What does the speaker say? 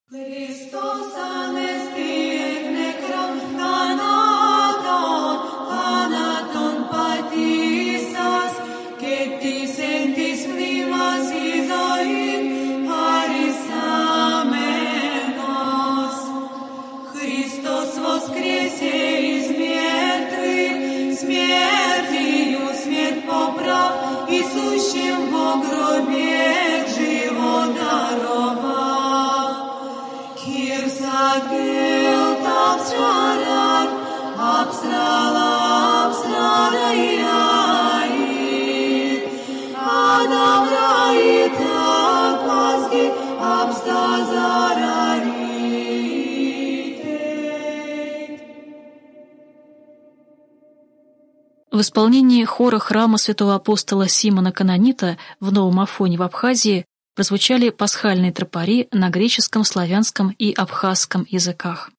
Χριστός ανέστη εκ νεκρών θάνατον πατήσας και της εν της μνήμας η ζωήν χαρισάμενος. Χριστός воскресе из мертвых, смертью смерть поправ, и сущим во гробе живот даровав. Кир сагел табсрарар, абстрала яит, адавраит аквазги, абстазарарит. В исполнении хора храма святого апостола Симона Канонита в Новом Афоне в Абхазии прозвучали пасхальные тропари на греческом, славянском и абхазском языках.